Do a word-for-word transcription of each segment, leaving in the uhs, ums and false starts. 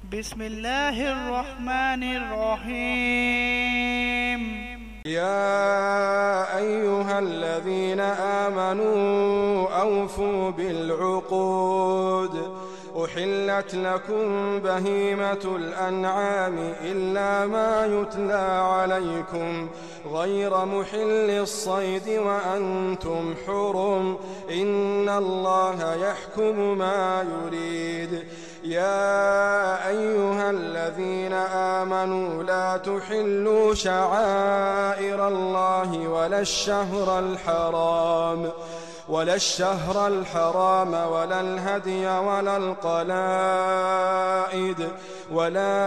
بسم الله الرحمن الرحيم. يا أيها الذين آمنوا أوفوا بالعقود. أحلت لكم بهيمة الأنعام إلا ما يتلى عليكم غير محل الصيد وأنتم حرم، إن الله يحكم ما يريد. يا أيها الذين آمنوا لا تحلوا شعائر الله ولا الشهر الحرام ولا الشهر الحرام ولا الهدي ولا القلائد ولا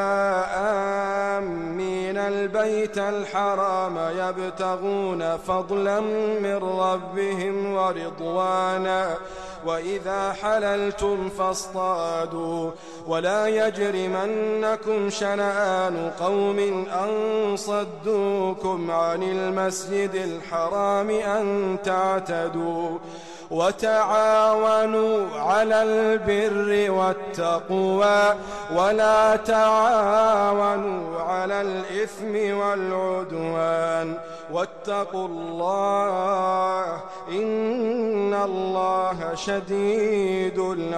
آمين البيت الحرام يبتغون فضلا من ربهم ورضوانا، وإذا حللتم فاصطادوا، ولا يجرمنكم شنآن قوم أن صدوكم عن المسجد الحرام أن تعتدوا، وتعاونوا على البر والتقوى ولا تعاونوا على الإثم والعدوان، واتقوا الله إن الله شديد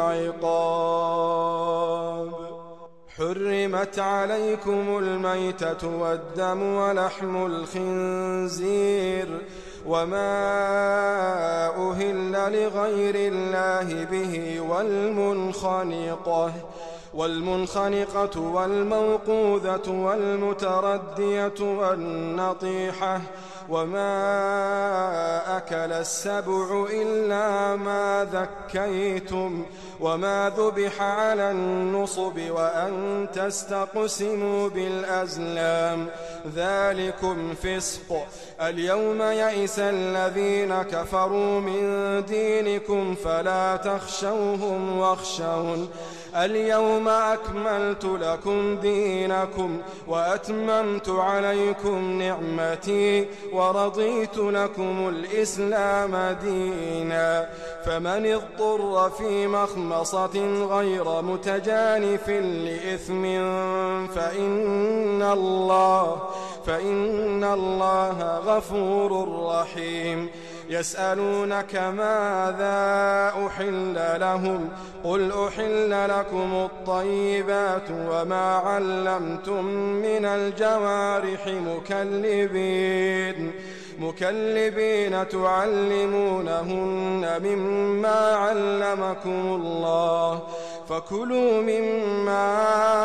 العقاب. حرمت عليكم الميتة والدم ولحم الخنزير وما أهل لغير الله به والمنخنقة والمنخنقة والموقوذة والمتردية والنطيحة وما أكل السبع إلا ما ذكيتم وما ذبح على النصب وأن تستقسموا بالأزلام، ذلكم فسق. اليوم يئس الذين كفروا من دينكم فلا تخشوهم واخشون، اليوم أكملت لكم دينكم وأتممت عليكم نعمتي ورضيت لكم الإسلام دينا، فمن اضطر في مخمصة غير متجانف لإثم فإن الله فإن الله غفور رحيم. يسألونك ماذا أحل لهم قل أحل لكم الطيبات وما علمتم من الجوارح مكلبين مكلبين تعلمونهن مما علمكم الله، فكلوا مما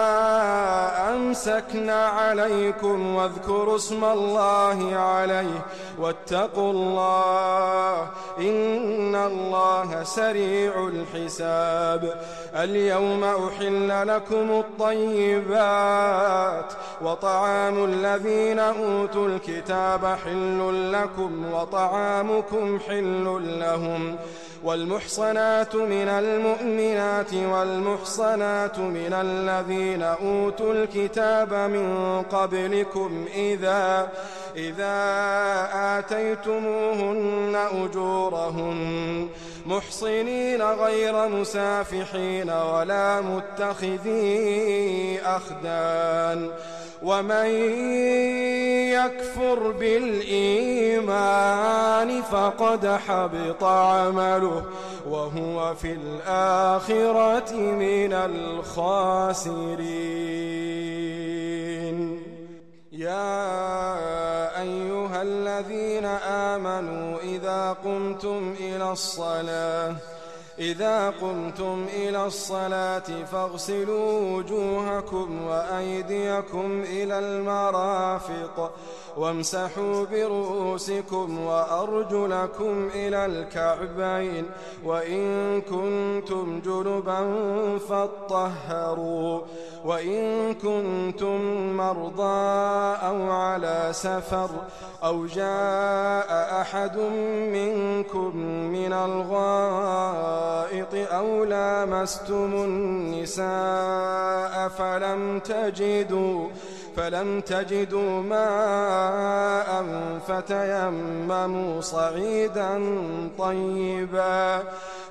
أمسكنا عليكم واذكروا اسم الله عليه واتقوا الله إن الله سريع الحساب. اليوم أحل لكم الطيبات وطعام الذين أوتوا الكتاب حل لكم وطعامكم حل لهم، والمحصنات من المؤمنات والمحصنات من الذين أوتوا الكتاب من قبلكم إذا إذا آتيتموهن أجورهن محصنين غير مسافحين ولا متخذي أخدان، ومن يكفر بالإيمان فقد حبط عمله وهو في الآخرة من الخاسرين. يا أيها الذين آمنوا إذا قمتم إلى الصلاة إذا قمتم إلى الصلاة فاغسلوا وجوهكم وأيديكم إلى المرافق وامسحوا برؤوسكم وأرجلكم إلى الكعبين، وإن كنتم جنبا فاطهروا، وإن كنتم مرضى أو على سفر أو جاء أحد منكم من الغائط أو لامستم النساء فلم تجدوا فلم تجدوا ماء فتيمموا صعيدا طيبا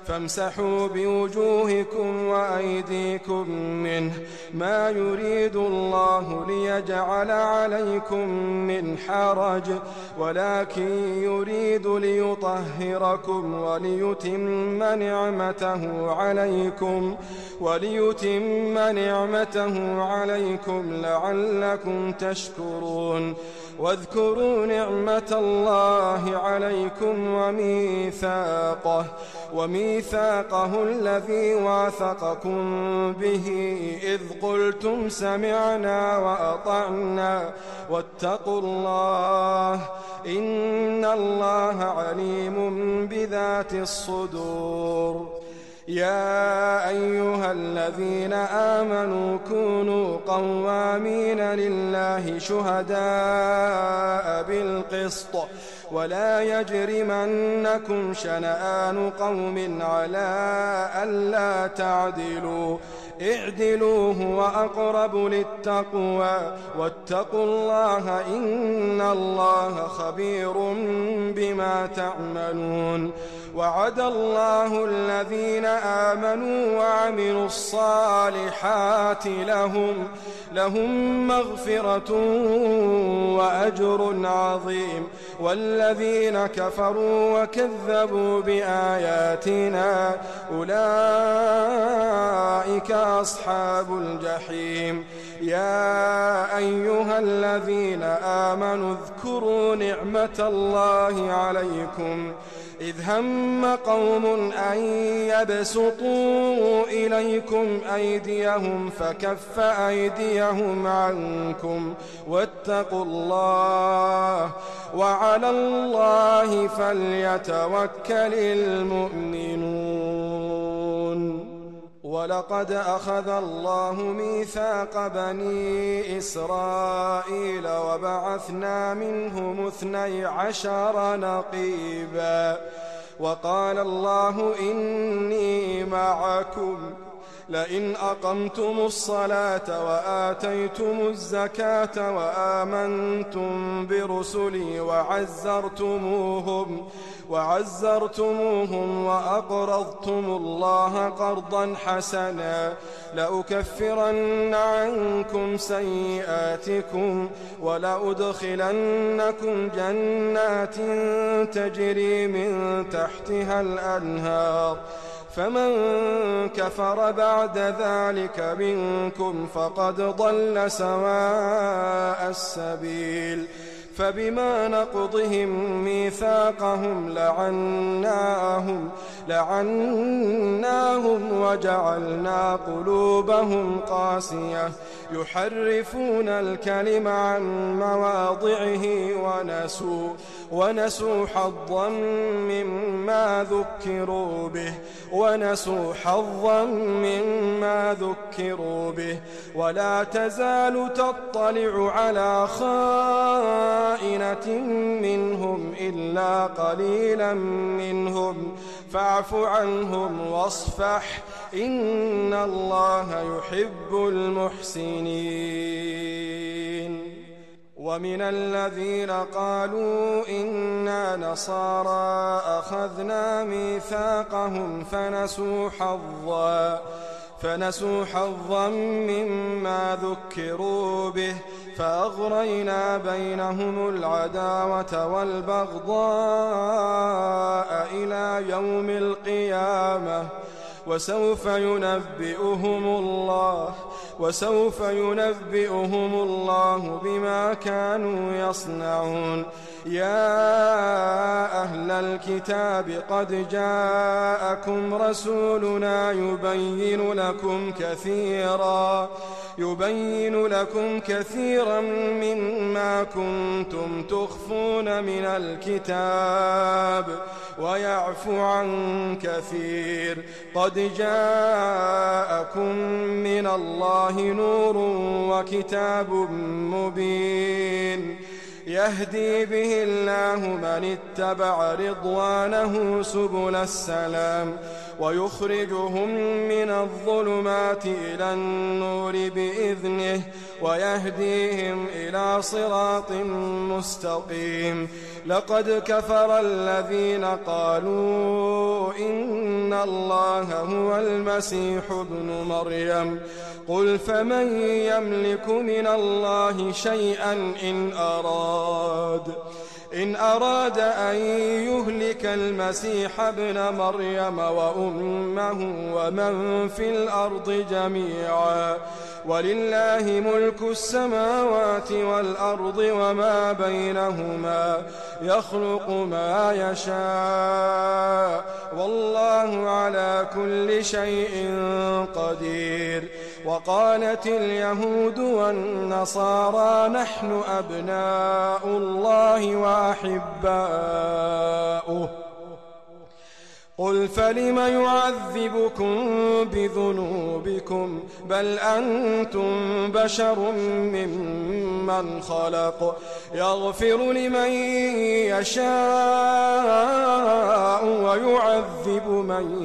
فامسحوا بوجوهكم وأيديكم منه ما يريد الله ليجعل عليكم من حرج ولكن يريد ليطهركم وليتم نعمته عليكم وليتم نعمته عليكم لعلكم تشكرون واذكروا نعمة الله عليكم وميثاقه وميثاقه الذي واثقكم به إذ قلتم سمعنا وأطعنا واتقوا الله إن الله عليم بذات الصدور. يا أيها الذين آمنوا كونوا قوامين لله شهداء بالقسط ولا يجرمنكم شنآن قوم على ألا تعدلوا اعدلوا هو أقرب للتقوى واتقوا الله إن الله خبير بما تعملون. وعد الله الذين آمنوا وعملوا الصالحات لهم لهم مغفرة وأجر عظيم والذين كفروا وكذبوا بآياتنا أولئك أصحاب الجحيم. يا أيها الذين آمنوا اذكروا نعمة الله عليكم إذ هم قوم أن يبسطوا إليكم أيديهم فكف أيديهم عنكم واتقوا الله وعلى الله فليتوكل المؤمنون. ولقد أخذ الله ميثاق بني إسرائيل وبعثنا منهم اثني عشر نقيبا وقال الله إني معكم لئن أقمتم الصلاة وآتيتم الزكاة وآمنتم برسلي وعزرتموهم وعزرتموهم وأقرضتم الله قرضا حسنا لأكفرن عنكم سيئاتكم ولأدخلنكم جنات تجري من تحتها الأنهار فمن كفر بعد ذلك منكم فقد ضل سواء السبيل. فبما نقضهم ميثاقهم لعناهم لعناهم وجعلنا قلوبهم قاسية يحرفون الكلم عن مواضعه ونسوا ونسوا حظا مما ذكروا به ونسوا حظا مما ذكروا به ولا تزال تطلع على خائنة منهم إلا قليلا منهم فاعف عنهم واصفح إن الله يحب المحسنين. ومن الذين قالوا إنا نصارى أخذنا ميثاقهم فنسوا حظا فنسوا حظا مما ذكروا به فأغرينا بينهم العداوة والبغضاء إلى يوم القيامة وسوف ينبئهم الله وسوف ينبئهم الله بما كانوا يصنعون. يا أهل الكتاب قد جاءكم رسولنا يبين لكم كثيرا يبين لكم كثيرا مما كنتم تخفون من الكتاب ويعفو عن كثير. قد جاءكم من الله نور وكتاب مبين يهدي به الله من اتبع رضوانه سبل السلام ويخرجهم من الظلمات إلى النور بإذنه ويهديهم إلى صراط مستقيم. لقد كفر الذين قالوا إن الله هو المسيح ابن مريم. قل فمن يملك من الله شيئا إن أراد إن أراد أن يهلك المسيح ابن مريم وأمه ومن في الأرض جميعا ولله ملك السماوات والأرض وما بينهما يخلق ما يشاء والله على كل شيء قدير. وقالت اليهود والنصارى نحن أبناء الله وأحباؤه قل فلم يعذبكم بذنوبكم بل أنتم بشر ممن خلق يغفر لمن يشاء ويعذب من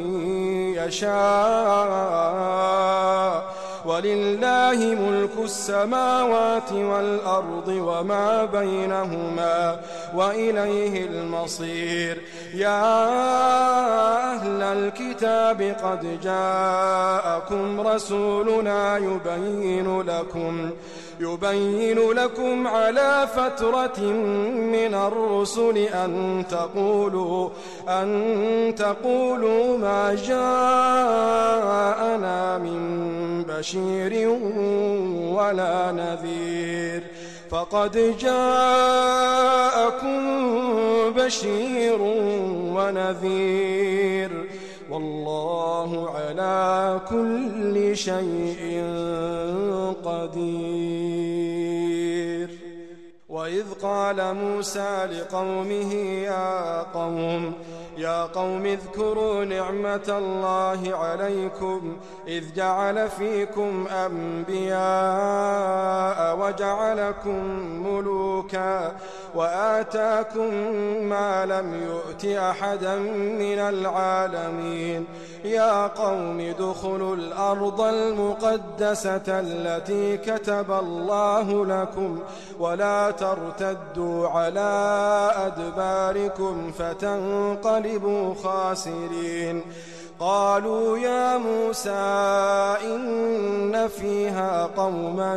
يشاء ولله ملك السماوات والأرض وما بينهما وإليه المصير. يا أهل الكتاب قد جاءكم رسولنا يبين لكم يبين لكم على فترة من الرسل أن تقولوا أن تقولوا ما جاءنا من بشير ولا نذير فقد جاءكم بشير ونذير والله على كل شيء قدير. وإذ قال موسى لقومه يا قوم يا قوم اذكروا نعمة الله عليكم إذ جعل فيكم أنبياء وجعلكم ملوكا وآتاكم ما لم يؤت أحدا من العالمين. يا قوم ادخلوا الأرض المقدسة التي كتب الله لكم ولا ترتدوا على أدباركم فتنقلبوا خاسرين. قالوا يا موسى إن فيها قوما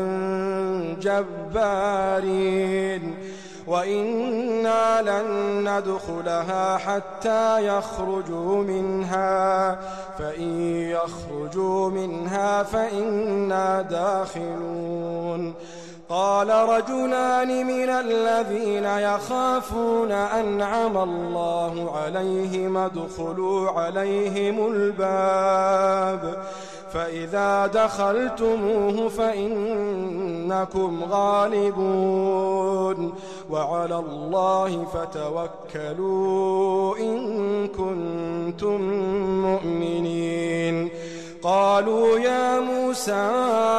جبارين وإنا لن ندخلها حتى يخرجوا منها فإن يخرجوا منها فإنا داخلون. قال رجلان من الذين يخافون أنعم الله عليهم ادخلوا عليهم الباب فإذا دخلتموه فإنكم غالبون وعلى الله فتوكلوا إن كنتم مؤمنين. قالوا يا موسى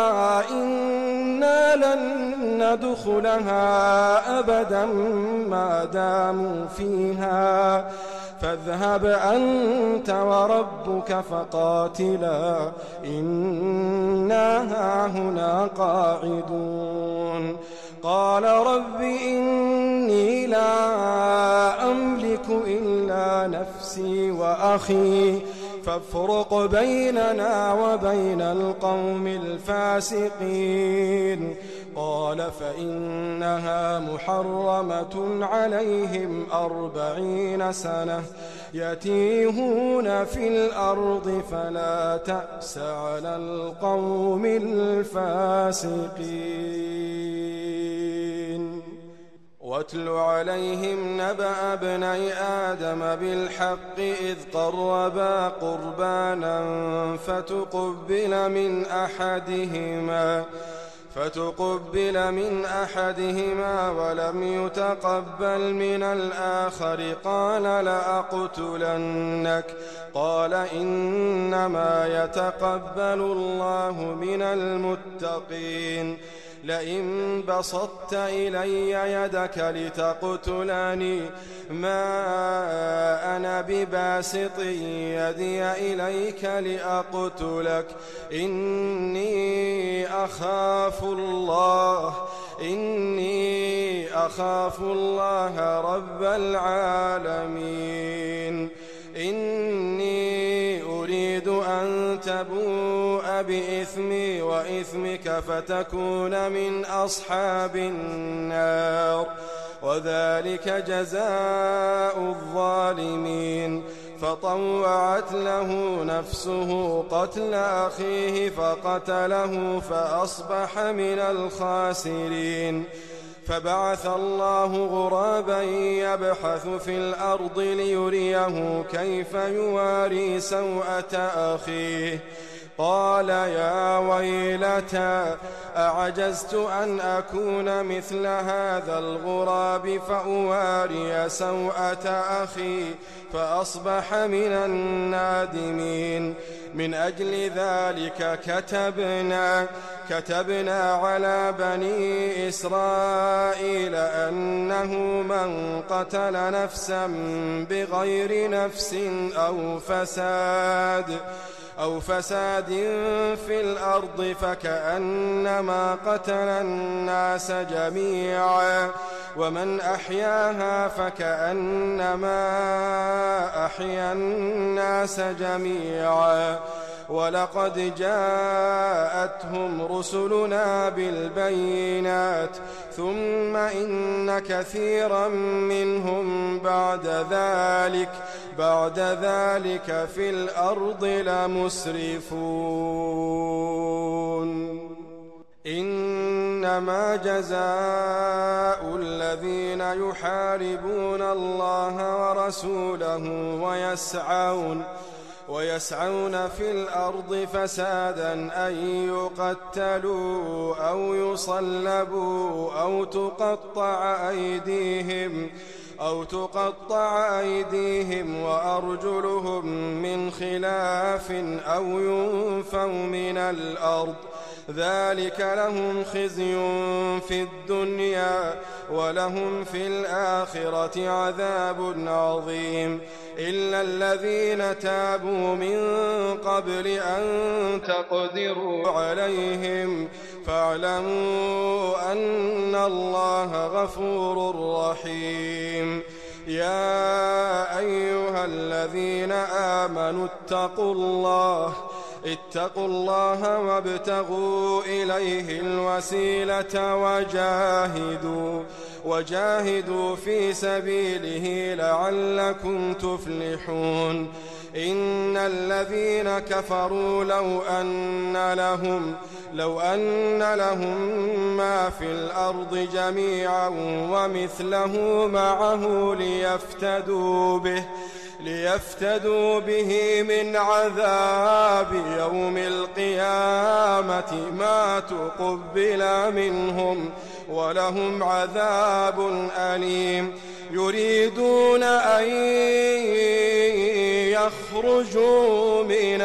إنا لن ندخلها أبدا ما داموا فيها فاذهب أنت وربك فقاتلا إنا هاهنا قاعدون. قال رب إني لا أملك إلا نفسي وأخي فافرق بيننا وبين القوم الفاسقين. قال فإنها محرمة عليهم أربعين سنة يتيهون في الأرض فلا تأس على القوم الفاسقين. واتل عليهم نبأ ابني آدم بالحق إذ قربا قربانا فتقبل من أحدهما فتقبل من أحدهما ولم يتقبل من الآخر قال لأقتلنك قال إنما يتقبل الله من المتقين. لئن بسطت إلي يدك لتقتلني ما أنا بباسط يدي إليك لأقتلك إني أخاف الله إني أخاف الله رب العالمين إني أريد أن تبوء بإثمي وإثمك فتكون من أصحاب النار وذلك جزاء الظالمين فطوعت له نفسه قتل أخيه فقتله فأصبح من الخاسرين فبعث الله غرابا يبحث في الأرض ليريه كيف يواري سوءة أخيه قال يا ويلتى أعجزت أن أكون مثل هذا الغراب فأواري سوءة أخي فأصبح من النادمين من أجل ذلك كتبنا كتبنا على بني إسرائيل أنه من قتل نفسا بغير نفس أو فساد أو فساد في الأرض فكأنما قتل الناس جميعا ومن أحياها فكأنما أحيا الناس جميعا ولقد جاءتهم رسلنا بالبينات ثم إن كثيرا منهم بعد ذلك بعد ذلك في الأرض لمسرفون إنما جزاء الذين يحاربون الله ورسوله ويسعون ويسعون في الأرض فسادا أن يقتلوا أو يصلبوا أو تقطع أيديهم أو تقطع أيديهم وأرجلهم من خلاف أو ينفوا من الأرض ذلك لهم خزي في الدنيا ولهم في الآخرة عذاب عظيم إلا الذين تابوا من قبل أن تقدروا عليهم فاعلموا أن الله غفور رحيم يا أيها الذين آمنوا اتقوا الله اتقوا الله وابتغوا إليه الوسيلة وجاهدوا وجاهدوا في سبيله لعلكم تفلحون إن الذين كفروا لو أن لهم لو أن لهم ما في الأرض جميعا ومثله معه ليفتدوا به ليفتدوا به من عذاب يوم القيامة ما تقبل منهم ولهم عذاب أليم يريدون أن يخرجوا من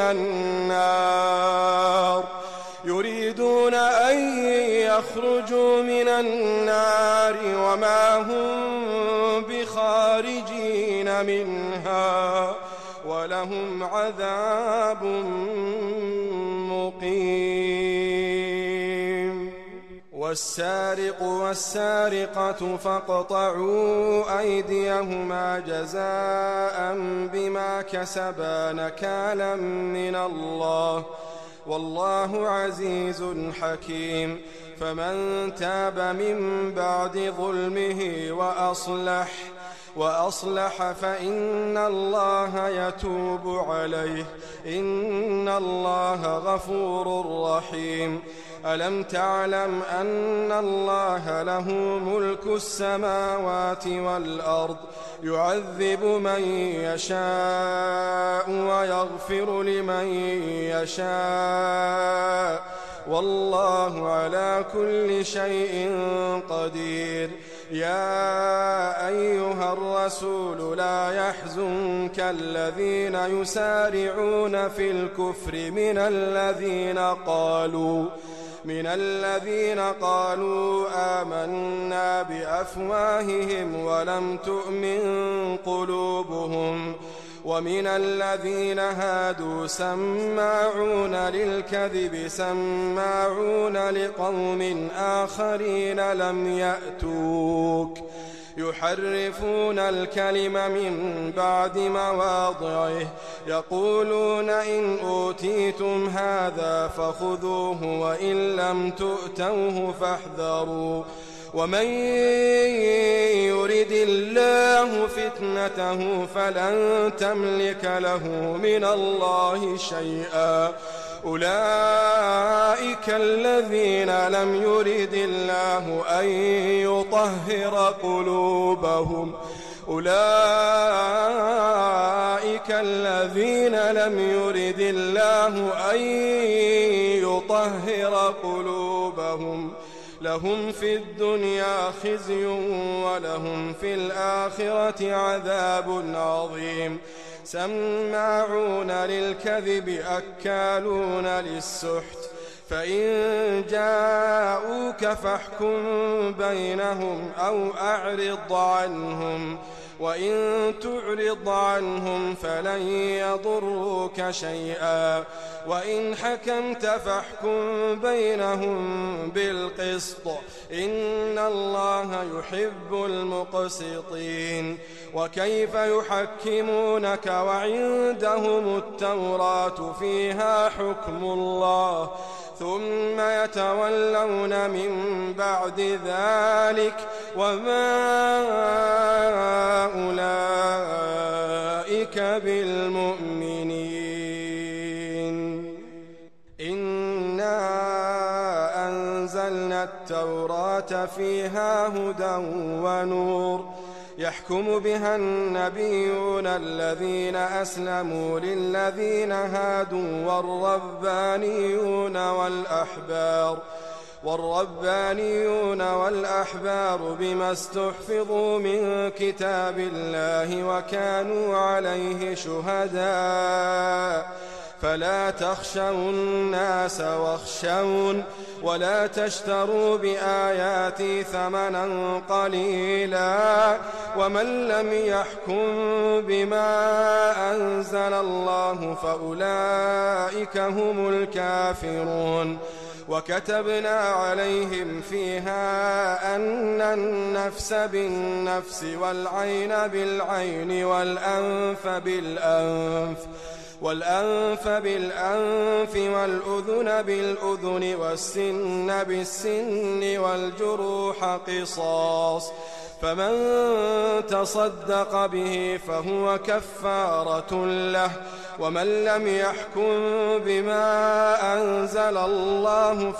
النار يريدون أن يخرجوا من النار وما هم بخارجين منها ولهم عذاب مقيم والسارق والسارقة فاقطعوا أيديهما جزاء بما كسبا نكالا من الله والله عزيز حكيم فمن تاب من بعد ظلمه وأصلح وأصلح فإن الله يتوب عليه إن الله غفور رحيم ألم تعلم أن الله له ملك السماوات والأرض يعذب من يشاء ويغفر لمن يشاء والله على كل شيء قدير يا أيها الرسول لا يحزنك الذين يسارعون في الكفر من الذين قالوا من الذين قالوا آمنا بأفواههم ولم تؤمن قلوبهم ومن الذين هادوا سماعون للكذب سماعون لقوم آخرين لم يأتوك يحرفون الكلم من بعد مواضعه يقولون إن أوتيتم هذا فخذوه وإن لم تؤتوه فاحذروا ومن يرد الله فتنته فلن تملك له من الله شيئا أولئك الذين لم يرد الله أن يطهر قلوبهم أولئك الذين لم يرد الله أن يطهر قلوبهم لهم في الدنيا خزي ولهم في الآخرة عذاب عظيم سماعون للكذب أكالون للسحت فإن جاءوك فاحكم بينهم أو أعرض عنهم وإن تعرض عنهم فلن يضروك شيئا وإن حكمت فاحكم بينهم بالقسط إن الله يحب المقسطين وكيف يحكمونك وعندهم التوراة فيها حكم الله ثم يتولون من بعد ذلك وما أولئك بالمؤمنين إنا أنزلنا التوراة فيها هدى ونور يحكم بها النبيون الذين أسلموا للذين هادوا والربانيون والأحبار والربانيون والأحبار بما استحفظوا من كتاب الله وكانوا عليه شهداء فلا تخشوا الناس واخشون ولا تشتروا بآياتي ثمنا قليلا ومن لم يحكم بما أنزل الله فأولئك هم الكافرون وكتبنا عليهم فيها أن النفس بالنفس والعين بالعين والأنف بالأنف والأنف بالأنف والأذن بالأذن والسن بالسن والجروح قصاص فمن تصدق به فهو كفارة له ومن لم يحكم بما أنزل الله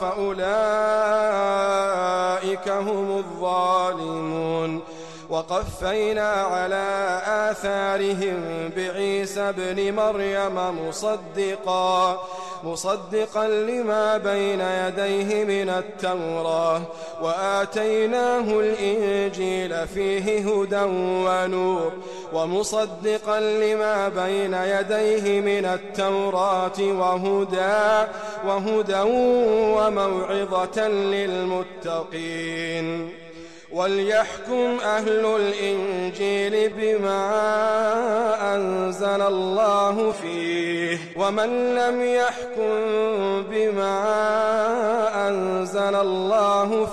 فأولئك هم الظالمون وقفينا على آثارهم بعيسى ابن مريم مصدقا مصدقا لما بين يديه من التوراة وآتيناه الإنجيل فيه هدى ونور ومصدقا لما بين يديه من التوراة وهدى وهدى وموعظة للمتقين وليحكم أهل الإنجيل بما أنزل الله فيه ومن لم يحكم بما أنزل الله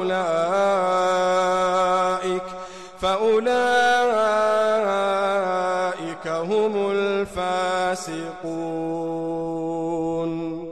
فأولئك فأولئك هم الفاسقون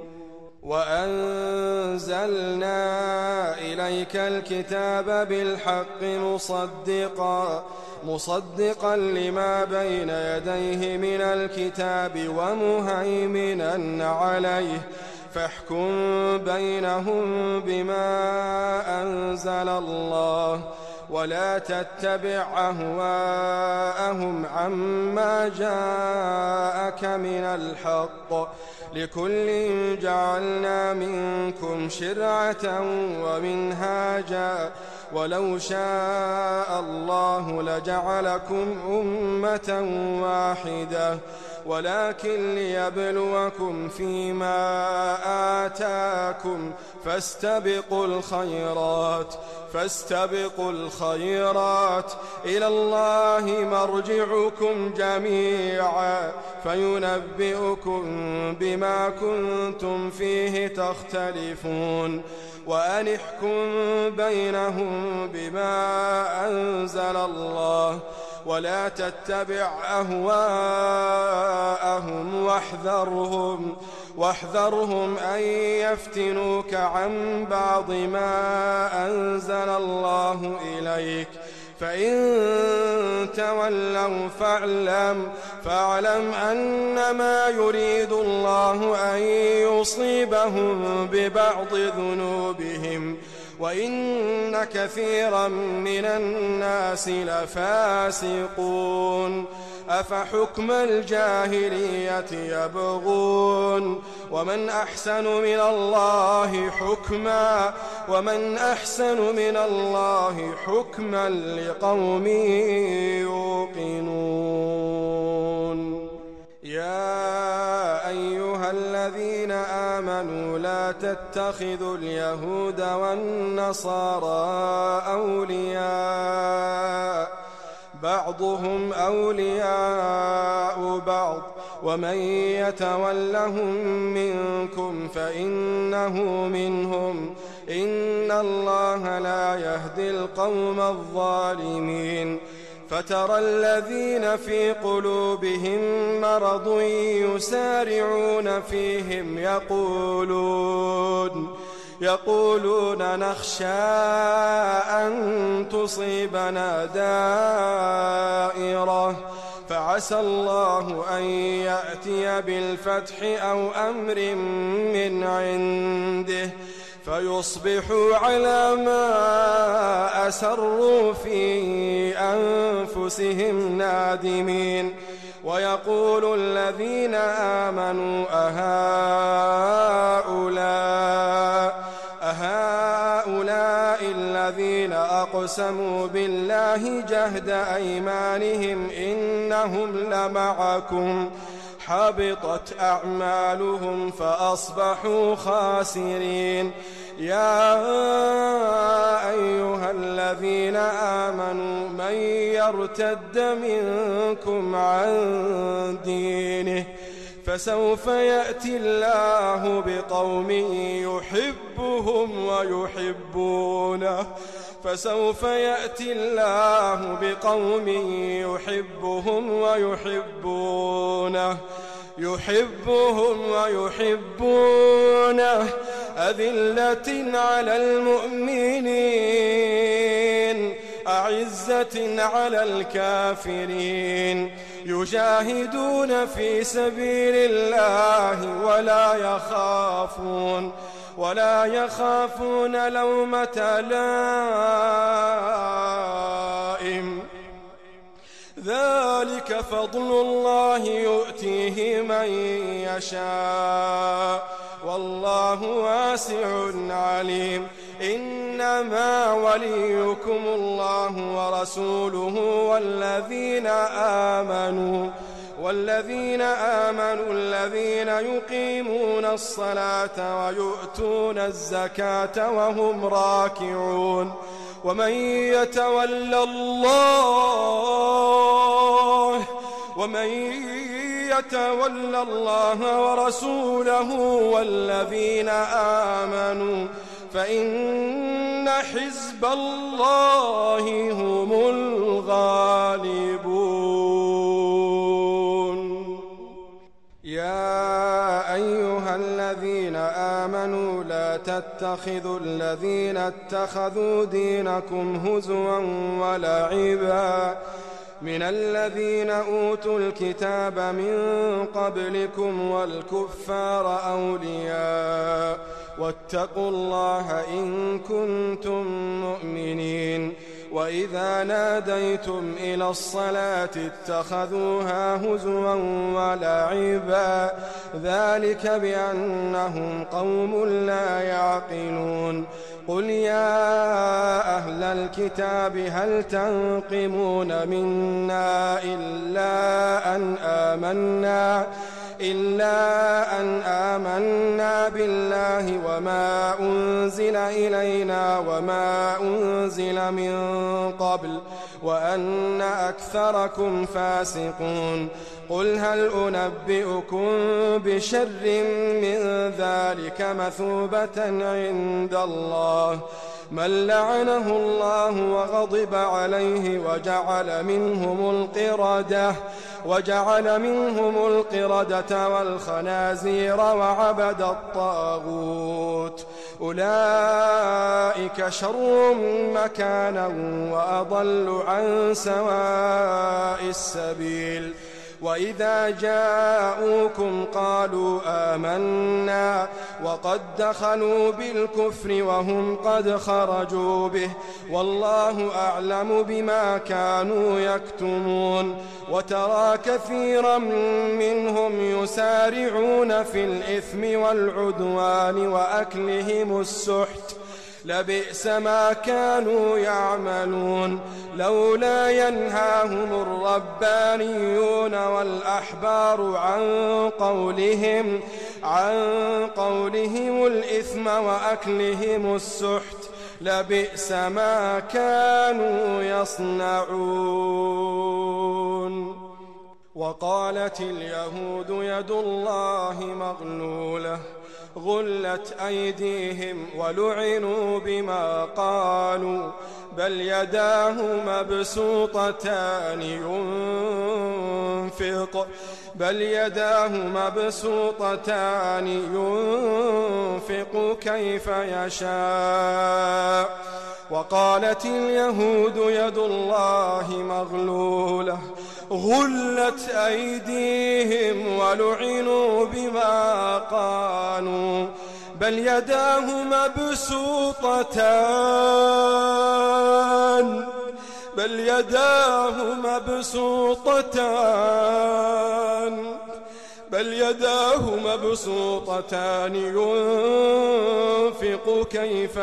وأنزلنا إليك الكتاب بالحق مصدقا مصدقا لما بين يديه من الكتاب ومهيمنا عليه فاحكم بينهم بما أنزل الله ولا تتبع أهواءهم عما جاءك من الحق لكل جعلنا منكم شرعة ومنهاجا ولو شاء الله لجعلكم أمة واحدة ولكن ليبلوكم فيما آتاكم فاستبقوا الخيرات فاستبقوا الخيرات إلى الله مرجعكم جميعا فينبئكم بما كنتم فيه تختلفون وأنحكم بينهم بما أنزل الله ولا تتبع أهواءهم واحذرهم واحذرهم أن يفتنوك عن بعض ما أنزل الله إليك فإن تولوا فاعلم فاعلم أنما يريد الله أن يصيبهم ببعض ذنوبهم وإن كثيرا من الناس لفاسقون أفحكم الجاهلية يبغون ومن أحسن من الله حكما ومن أحسن من الله حكما لقوم يوقنون يا أيها الذين آمنوا لا تتخذوا اليهود والنصارى أولياء بعضهم أولياء بعض ومن يتولهم منكم فإنه منهم إن الله لا يهدي القوم الظالمين فترى الذين في قلوبهم مرض يسارعون فيهم يقولون يقولون نخشى أن تصيبنا دائرة فعسى الله أن يأتي بالفتح أو أمر من عنده فيصبحوا على ما أسروا في أنفسهم نادمين ويقول الذين آمنوا أهؤلاء أهؤلاء الذين أقسموا بالله جهد أيمانهم إنهم لمعكم حبطت أعمالهم فأصبحوا خاسرين يا أيها الذين آمنوا من يرتد منكم عن دينه فسوف يأتي الله بقوم يحبهم ويحبونه فسوف يأتي الله بقوم يحبهم ويحبونه يحبهم ويحبونه أذلة على المؤمنين أعزة على الكافرين يجاهدون في سبيل الله ولا يخافون ولا يخافون لومة لائم ذلك فضل الله يؤتيه من يشاء والله واسع عليم إنما وليكم الله ورسوله والذين آمنوا والذين آمنوا الذين يقيمون الصلاة ويؤتون الزكاة وهم راكعون ومن يتول الله ومن يتول الله ورسوله والذين آمنوا فإن حزب الله هم الغالبون يا أيها الذين آمنوا لا تتخذوا الذين اتخذوا دينكم هزوا ولعبا من الذين أوتوا الكتاب من قبلكم والكفار أولياء واتقوا الله إن كنتم مؤمنين وإذا ناديتم إلى الصلاة اتخذوها هزوا ولعبا ذلك بأنهم قوم لا يعقلون قل يا أهل الكتاب هل تنقمون منا إلا أن آمنا إلا أن آمنا بالله وما أنزل إلينا وما أنزل من قبل وأن أكثركم فاسقون. قل هل أنبئكم بشر من ذلك مثوبة عند الله من لعنه الله وغضب عليه وجعل منهم القردة وجعل منهم القردة والخنازير وعبد الطاغوت أولئك شر مكانا وأضل عن سواء السبيل. وإذا جاءوكم قالوا آمنا وقد دخلوا بالكفر وهم قد خرجوا به والله أعلم بما كانوا يكتمون. وترى كثيرا منهم يسارعون في الإثم والعدوان وأكلهم السحت لبئس ما كانوا يعملون. لولا ينهاهم الربانيون والأحبار عن قولهم عن قولهم الإثم وأكلهم السحت لبئس ما كانوا يصنعون. وقالت اليهود يد الله مغلولة غلت أيديهم ولعنوا بما قالوا بل يداه مبسوطتان ينفق بل يداه مبسوطتان ينفق كيف يشاء. وقالت اليهود يد الله مغلولة غلت أيديهم ولعنوا بما قالوا بل يداه مبسوطتان بل يداه مبسوطتان بل يداه مبسوطتان ينفق كيف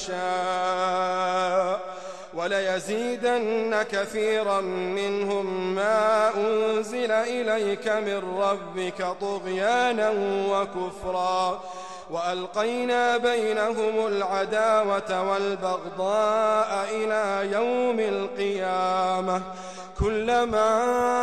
يشاء. وليزيدن كثيرا منهم ما أنزل إليك من ربك طغيانا وكفرا وألقينا بينهم العداوة والبغضاء إلى يوم القيامة كلما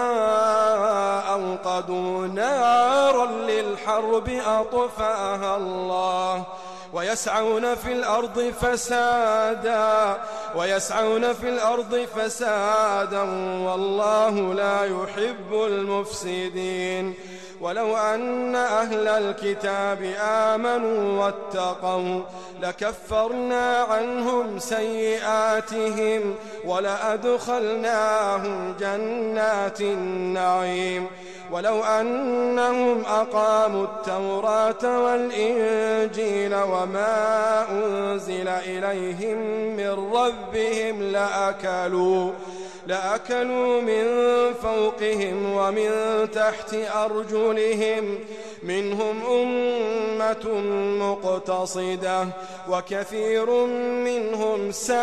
أوقدوا نارا للحرب أطفأها الله ويسعون في الأرض فسادا ويسعون في الأرض فسادا والله لا يحب المفسدين. ولو أن أهل الكتاب آمنوا واتقوا لكفرنا عنهم سيئاتهم ولأدخلناهم جنات النعيم. ولو أنهم أقاموا التوراة والإنجيل وما أنزل إليهم من ربهم لأكلوا لأكلوا من فوقهم ومن تحت أرجلهم منهم أمة مقتصدة وكثير منهم ساء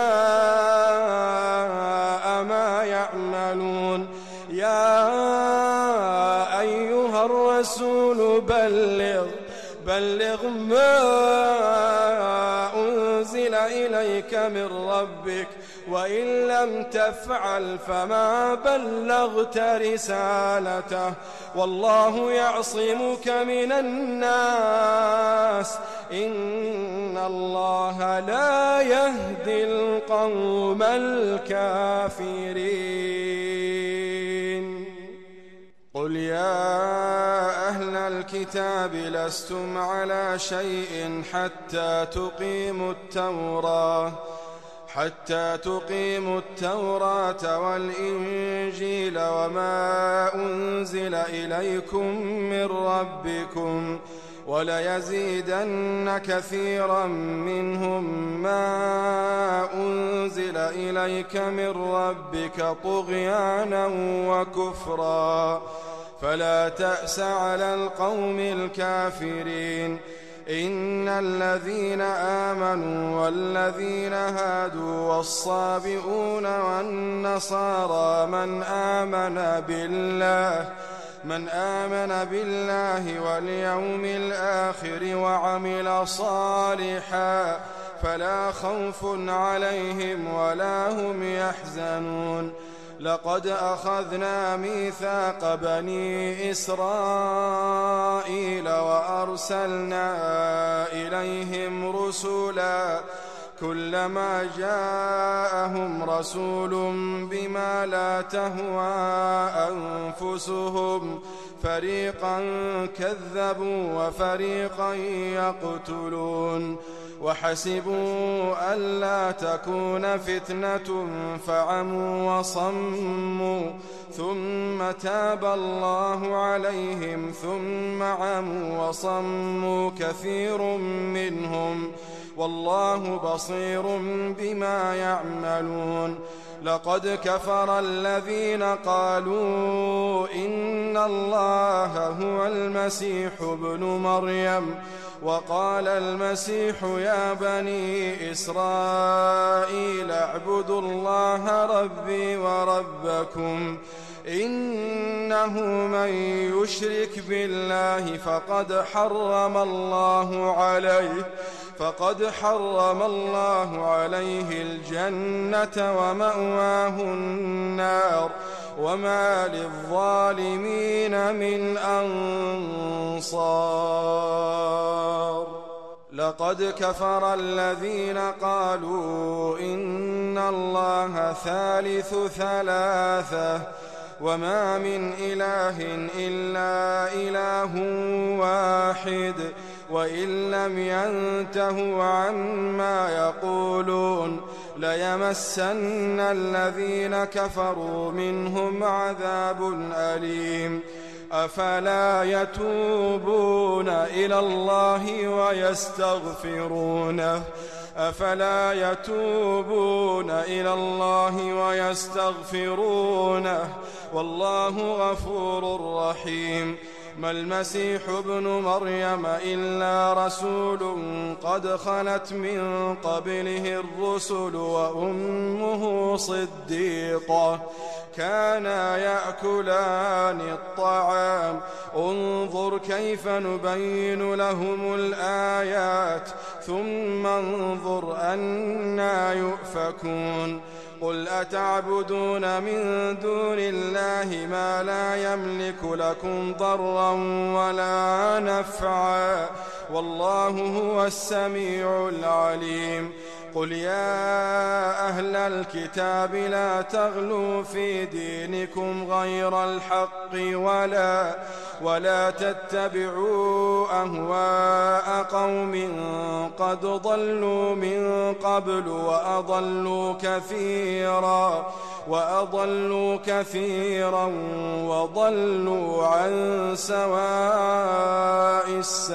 ما يعملون. يا أيها الرسول بلغ بلغ ما أنزل إليك من ربك وإن لم تفعل فما بلغت رسالته والله يعصمك من الناس إن الله لا يهدي القوم الكافرين. قل يا أهل الكتاب لستم على شيء حتى تقيموا التوراة حتى تقيموا التوراة والإنجيل وما أنزل إليكم من ربكم وليزيدن كثيرا منهم ما أنزل إليك من ربك طغيانا وكفرا فلا تأس على القوم الكافرين. إن الذين آمنوا والذين هادوا والصابئون والنصارى من آمن بالله من آمن بالله واليوم الآخر وعمل صالحا فلا خوف عليهم ولا هم يحزنون. لقد أخذنا ميثاق بني إسرائيل وأرسلنا إليهم رسلا كلما جاءهم رسول بما لا تهوى أنفسهم فريقا كذبوا وفريقا يقتلون. وحسبوا ألا تكون فتنة فعموا وصموا ثم تاب الله عليهم ثم عموا وصموا كثير منهم والله بصير بما يعملون. لقد كفر الذين قالوا إن الله هو المسيح ابن مريم وقال المسيح يا بني إسرائيل اعبدوا الله ربي وربكم إنه من يشرك بالله فقد حرم الله عليه فقد حرم الله عليه الجنة ومأواه النار وما للظالمين من أنصار. لقد كفر الذين قالوا إن الله ثالث ثلاثة وما من إله إلا إله واحد وإن لم ينتهوا عما يقولون ليمسن الذين كفروا منهم عذاب أليم. أفلا يتوبون إلى الله ويستغفرونه أفلا يتوبون إلى الله ويستغفرونه والله غفور رحيم. ما المسيح ابن مريم إلا رسول قد خلت من قبله الرسل وأمه صديقة كانا يأكلان الطعام انظر كيف نبين لهم الآيات ثم انظر أنى يؤفكون. قل أتعبدون من دون الله ما لا يملك لكم ضرا ولا نفعا والله هو السميع العليم. قل يا أهل الكتاب لا تغلوا في دينكم غير الحق ولا ولا تتبعوا أهواء قوم قد ضلوا من قبل وأضلوا كثيرا وأضلوا كثيرا وضلوا عن سواء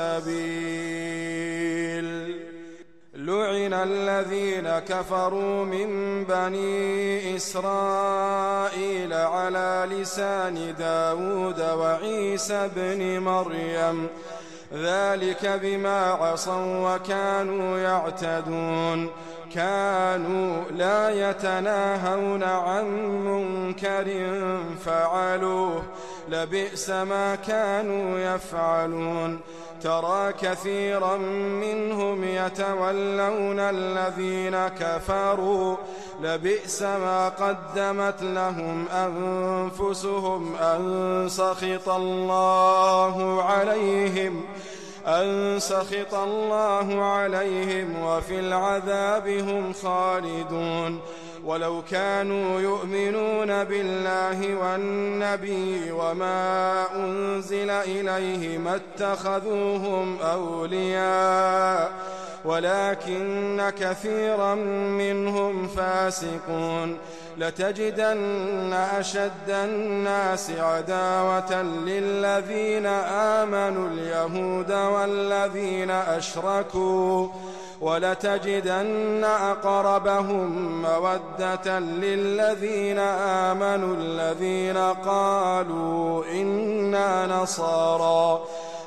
السبيل. لعن الذين كفروا من بني إسرائيل على لسان داود وعيسى بن مريم ذلك بما عصوا وكانوا يعتدون. كانوا لا يتناهون عن منكر فعلوه لبئس ما كانوا يفعلون. ترى كثيرا منهم يتولون الذين كفروا لبئس ما قدمت لهم أنفسهم أن سخط الله عليهم أن سخط الله عليهم وفي العذاب هم خالدون. ولو كانوا يؤمنون بالله والنبي وما أنزل إليه ما اتخذوهم أولياء ولكن كثيرا منهم فاسقون. لتجدن أشد الناس عداوة للذين آمنوا اليهود والذين أشركوا ولتجدن أقربهم مودة للذين آمنوا الذين قالوا إنا نصارى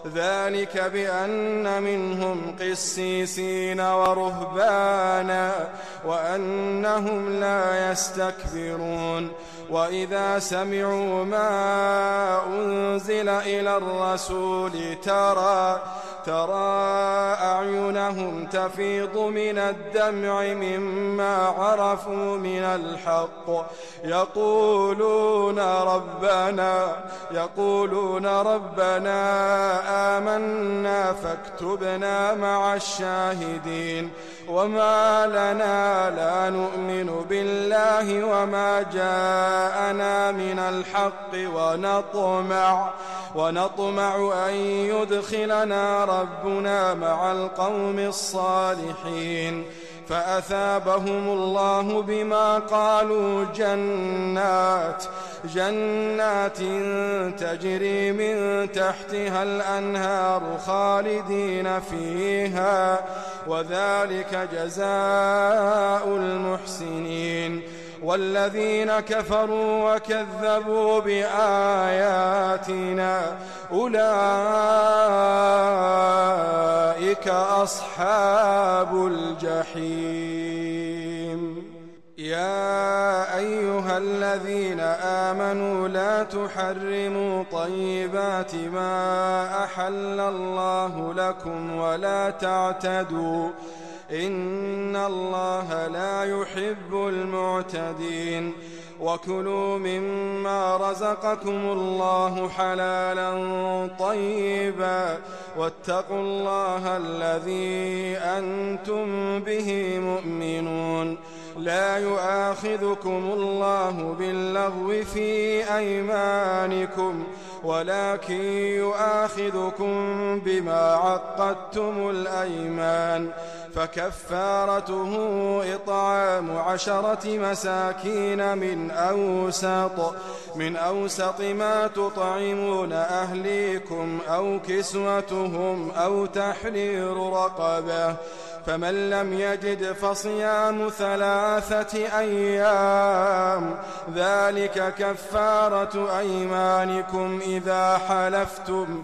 ذلك بأن منهم قسيسين ورهبانا وأنهم لا يستكبرون وإذا سمعوا ما أنزل إلى الرسول ترى ترى أعينهم تفيض من الدمع مما عرفوا من الحق يقولون ربنا يقولون ربنا آمنا فاكتبنا مع الشاهدين وما لنا لا نؤمن بالله وما جاءنا من الحق ونطمع ونطمع أن يدخلنا ربنا مع القوم الصالحين فأثابهم الله بما قالوا جنات جنات تجري من تحتها الأنهار خالدين فيها وذلك جزاء المحسنين والذين كفروا وكذبوا بآياتنا أولئك أصحاب الجحيم يا أيها الذين آمنوا لا تحرموا طيبات ما أحل الله لكم ولا تعتدوا إن الله لا يحب المعتدين وكلوا مما رزقكم الله حلالا طيبا واتقوا الله الذي أنتم به مؤمنون لا يؤاخذكم الله باللغو في أيمانكم ولكن يؤاخذكم بما عقدتم الأيمان فكفارته إطعام عشرة مساكين من أوسط من أوسط ما تطعمون أهليكم أو كسوتهم أو تحرير رقبة فمن لم يجد فصيام ثلاثة أيام ذلك كفارة أيمانكم إذا حلفتم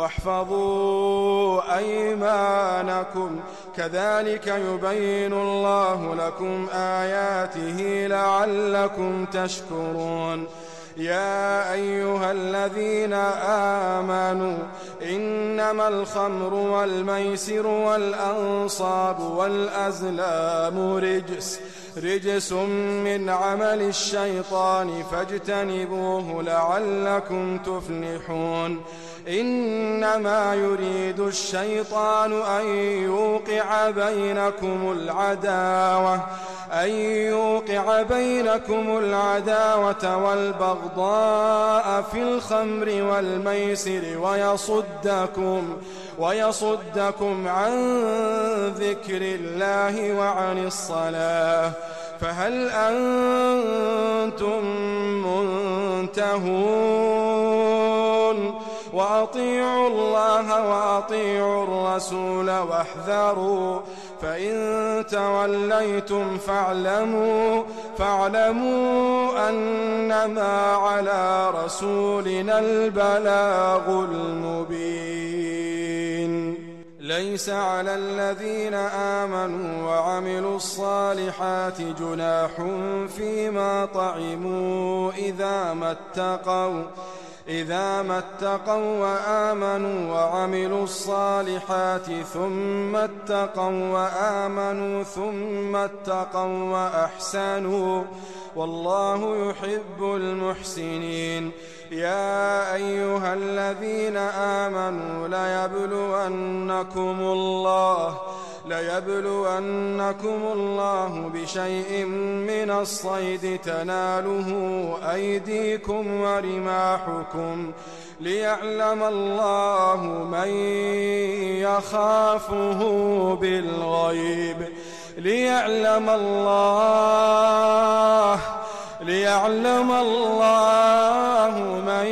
واحفظوا أيمانكم كذلك يبين الله لكم آياته لعلكم تشكرون يا أيها الذين آمنوا إنما الخمر والميسر والأنصاب والأزلام رجس رجس من عمل الشيطان فاجتنبوه لعلكم تفلحون إنما يريد الشيطان أن يوقع بينكم العداوة أن يوقع بينكم العداوة والبغضاء في الخمر والميسر ويصدكم ويصدكم عن ذكر الله وعن الصلاة فهل أنتم منتهون وأطيعوا الله وأطيعوا الرسول واحذروا فإن توليتم فاعلموا فاعلموا أنما على رسولنا البلاغ المبين ليس على الذين آمنوا وعملوا الصالحات جناح فيما طعموا إذا ما اتقوا إذا ما اتقوا وآمنوا وعملوا الصالحات ثم اتقوا وآمنوا ثم اتقوا وأحسنوا والله يحب المحسنين يا أيها الذين آمنوا ليبلونكم الله ليبلونكم الله بشيء من الصيد تناله أيديكم ورماحكم ليعلم الله من يخافه بالغيب ليعلم الله ليعلم الله من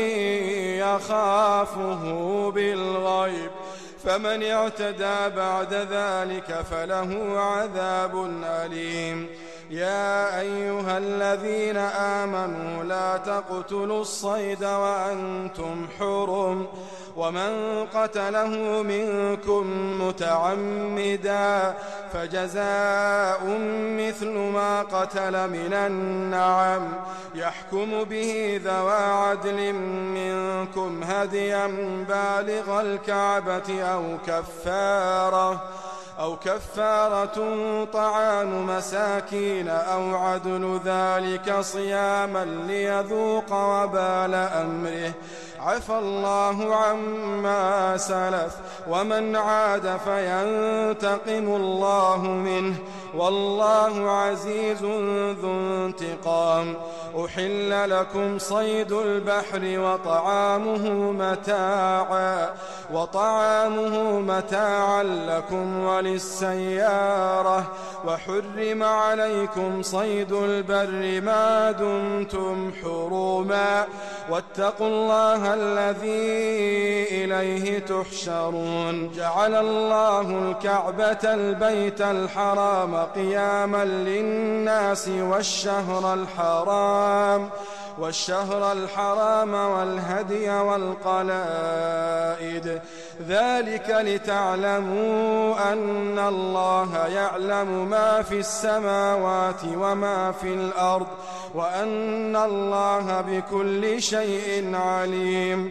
يخافه بالغيب فمن اعتدى بعد ذلك فله عذاب أليم يا أيها الذين آمنوا لا تقتلوا الصيد وأنتم حرم ومن قتله منكم متعمدا فجزاء مثل ما قتل من النعم يحكم به ذوى عدل منكم هديا بالغ الكعبة أو كفارة أو كفارة طعام مساكين أو عدل ذلك صياما ليذوق وبال أمره عفى الله عما سلف ومن عاد فينتقم الله منه والله عزيز ذو انتقام. أحل لكم صيد البحر وطعامه متاعا وطعامه متاعا لكم وللسيارة وحرم عليكم صيد البر ما دمتم حرما واتقوا الله الذي إليه تحشرون. جعل الله الكعبة البيت الحرام قياما للناس والشهر الحرام والشهر الحرام والهدي والقلائد ذلك لتعلموا أن الله يعلم ما في السماوات وما في الأرض وأن الله بكل شيء عليم.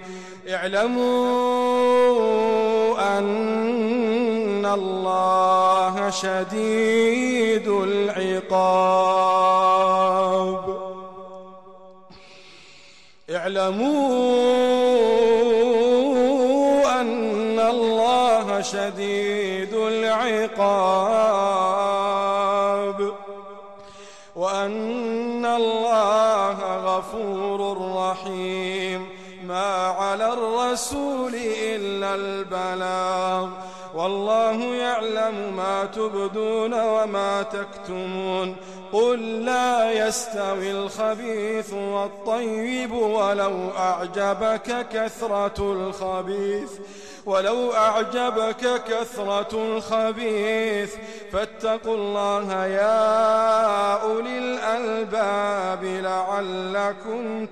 اعلموا أن الله شديد العقاب. اعلموا أن الله شديد العقاب وأن الله غفور رحيم. ما على الرسول إلا البلاغ والله يعلم ما تبدون وما تكتمون. قل لا يستوي الخبيث والطيب ولو أعجبك كثرة الخبيث ولو أعجبك كثرة الخبيث فاتقوا الله يا أولي الألباب لعلكم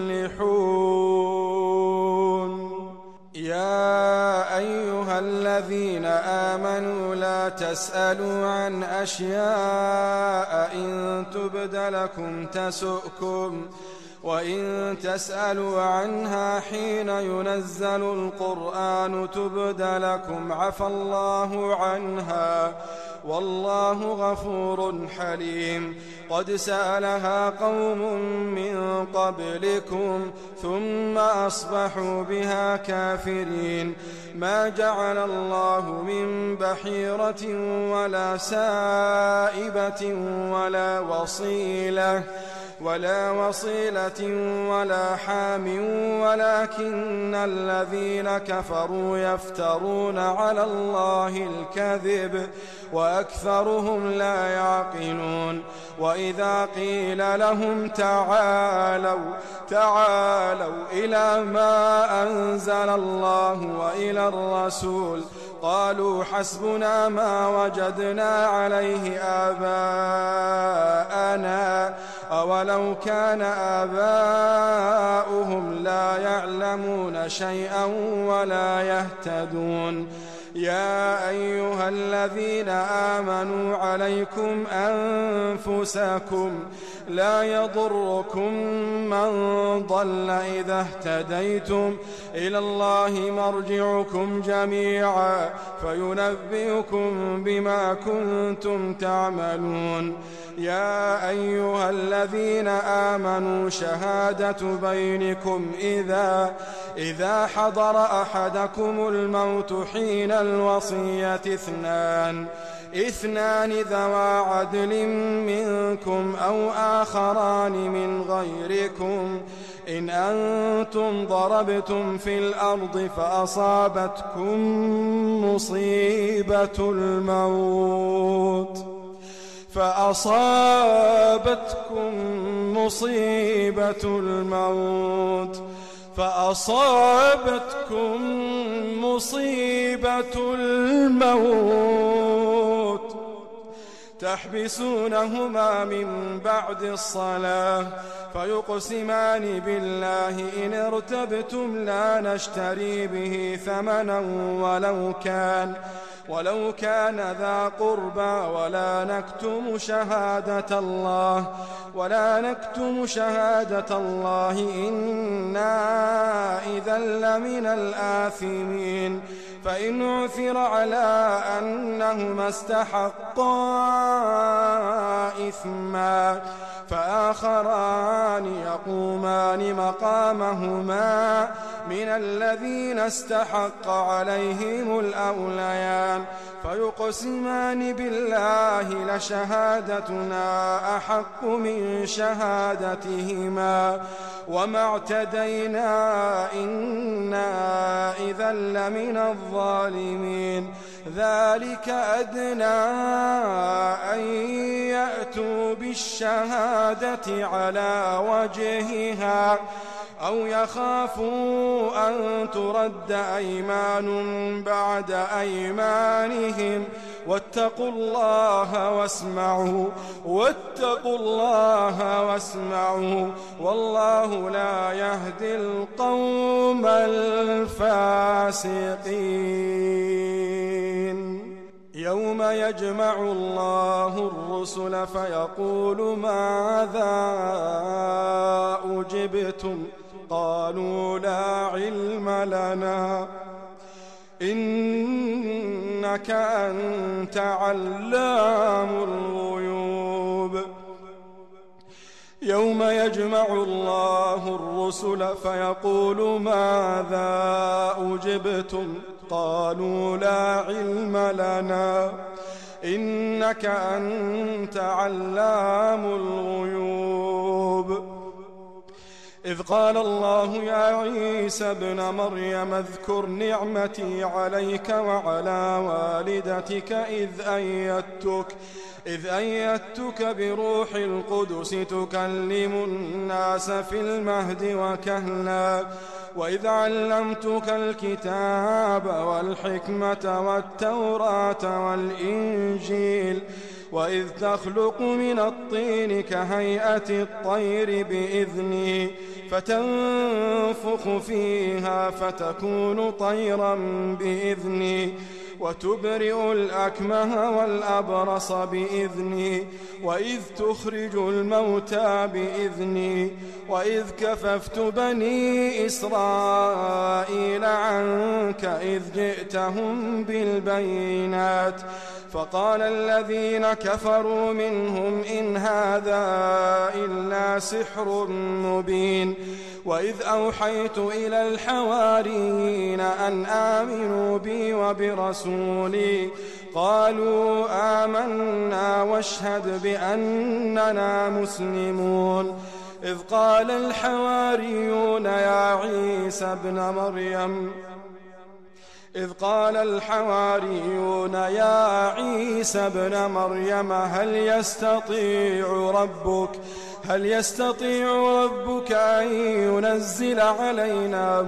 تفلحون. يا أيها الذين آمنوا لا تسألوا عن أشياء إن تبد لكم تسؤكم وإن تسألوا عنها حين ينزل القرآن تبد لكم عفى الله عنها والله غفور حليم. قد سألها قوم من قبلكم ثم أصبحوا بها كافرين. ما جعل الله من بحيرة ولا سائبة ولا وصيلة ولا وصيلة ولا حام ولكن الذين كفروا يفترون على الله الكذب وأكثرهم لا يعقلون. وإذا قيل لهم تعالوا تعالوا إلى ما أنزل الله وإلى الرسول قالوا حسبنا ما وجدنا عليه آباءنا أولو كان آباؤهم لا يعلمون شيئا ولا يهتدون. يا أيها الذين آمنوا عليكم أنفسكم لا يضركم من ضل إذا اهتديتم إلى الله مرجعكم جميعا فينبئكم بما كنتم تعملون. يا أيها الذين آمنوا شهادة بينكم إذا إذا حضر أحدكم الموت حين الوصية اثنان اثنان ذوى عدل منكم أو آخران من غيركم إن أنتم ضربتم في الأرض فأصابتكم مصيبة الموت فأصابتكم مصيبة الموت فأصابتكم مصيبة الموت تحبسونهما من بعد الصلاة فيقسمان بالله إن ارتبتم لا نشتري به ثمنا ولو كان ولو كان ذا قربى ولا نكتم شهادة الله ولا نكتم شهادة الله إنا إذا لمن الآثمين فإن عثر على أنهما استحقا إثما فآخران يقومان مقامهما من الذين استحق عليهم الأوليان فيقسمان بالله لشهادتنا أحق من شهادتهما وما اعتدينا إنا إذا لمن الظالمين ذلك أدنى أن يأتوا بالشهادة على وجهها أو يخافوا أن ترد أيمان بعد أيمانهم واتقوا الله واسمعوا واتقوا الله واسمعوا والله لا يهدي القوم الفاسقين يوم يجمع الله الرسل فيقول ماذا أجبتم قالوا لا علم لنا إنك أنت علام الغيوب يوم يجمع الله الرسل فيقول ماذا أجبتم قالوا لا علم لنا إنك أنت علام الغيوب إذ قال الله يا عيسى ابن مريم اذكر نعمتي عليك وعلى والدتك إذ أيدتك إذ أيدتك بروح القدس تكلم الناس في المهد وكهلا وإذ علمتك الكتاب والحكمة والتوراة والإنجيل وإذ تخلق من الطين كهيئة الطير بإذني فتنفخ فيها فتكون طيرا بإذني وتبرئ الأكمه والأبرص بإذني وإذ تخرج الموتى بإذني وإذ كففت بني إسرائيل عنك إذ جئتهم بالبينات فقال الذين كفروا منهم إن هذا إلا سحر مبين وإذ أوحيت إلى الحواريين أن آمنوا بي وبرسولي قالوا آمنا واشهد بأننا مسلمون إذ قال الحواريون يا عيسى ابن مريم إذ قال الحواريون يا عيسى ابن مريم هل يستطيع ربك هل يستطيع ربك أن ينزل علينا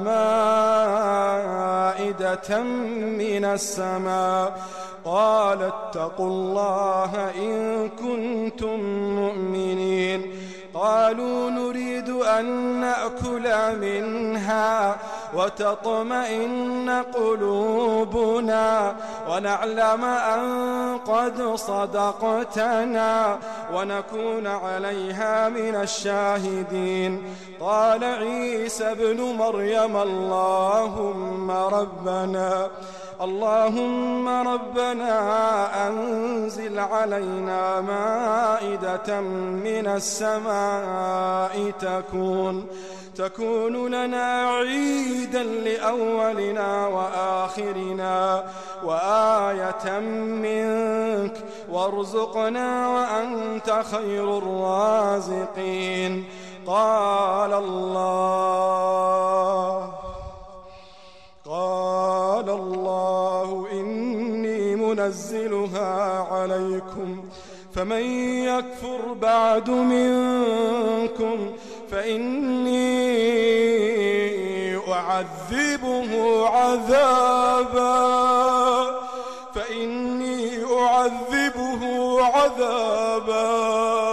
مائدة من السماء قال اتقوا الله إن كنتم مؤمنين قالوا نريد أن نأكل منها وتطمئن قلوبنا ونعلم أن قد صدقتنا ونكون عليها من الشاهدين قال عيسى ابن مريم اللهم ربنا اللهم ربنا أنزل علينا مائدة من السماء تكون تكون لنا عيدا لأولنا وآخرنا وآية منك وارزقنا وأنت خير الرازقين قال الله قال الله إني منزلها عليكم فمن يكفر بعد منكم فإني أعذبه عذابا فإني أعذبه عذابا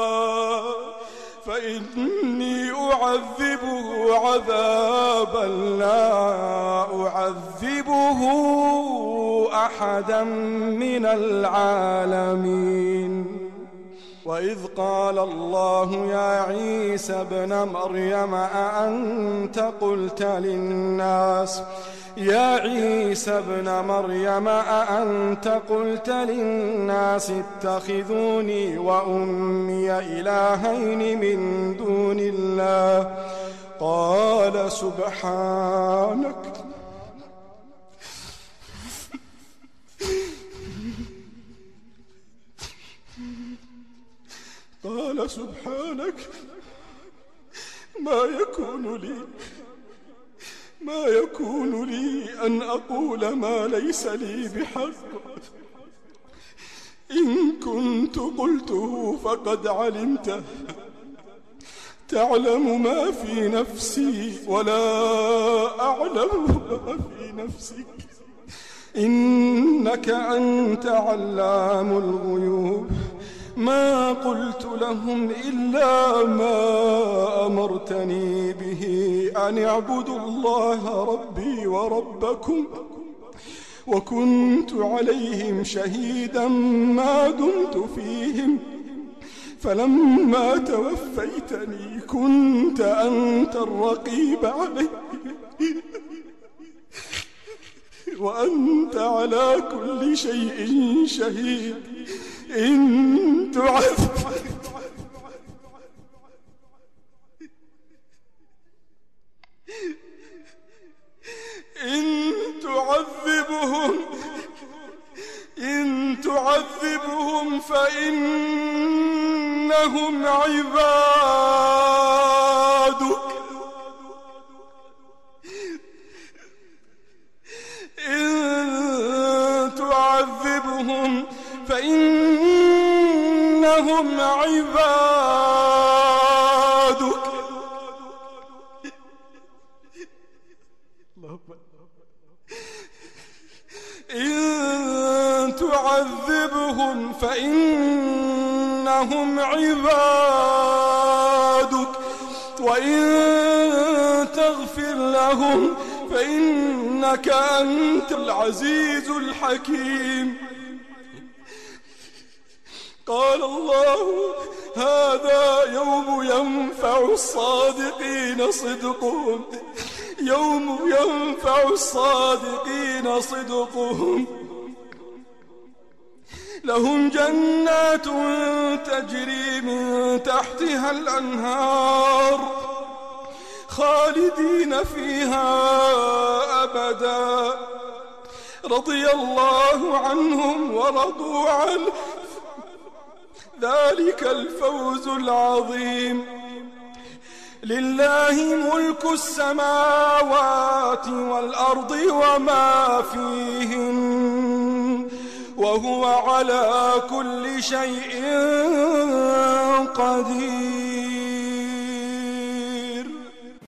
فإني أعذبه عذابا لا أعذبه أحدا من العالمين. وإذ قال الله يا عيسى ابن مريم أأنت قلت للناس يا عيسى ابن مريم أأنت قلت للناس اتخذوني وأمي إلهين من دون الله قال سبحانك قال سبحانك ما يكون لي ما يكون لي أن أقول ما ليس لي بحق إن كنت قلته فقد علمته تعلم ما في نفسي ولا أعلم ما في نفسك إنك أنت علام الغيوب. ما قلت لهم إلا ما أمرتني به أن اعبدوا الله ربي وربكم وكنت عليهم شهيدا ما دمت فيهم فلما توفيتني كنت أنت الرقيب عليهم وأنت على كل شيء شهيد. إن تعذب إن تعذبهم إن تعذبهم فإنهم عبادك إن تعذبهم فإنهم عبادك إن تعذبهم فإنهم عبادك وإن تغفر لهم فإنك أنت العزيز الحكيم. قال الله هذا يوم ينفع الصادقين صدقهم يوم ينفع الصادقين صدقهم لهم جنات تجري من تحتها الأنهار خالدين فيها أبدا رضي الله عنهم ورضوا عنه ذلك الفوز العظيم. لله ملك السماوات والأرض وما فيهن وهو على كل شيء قدير.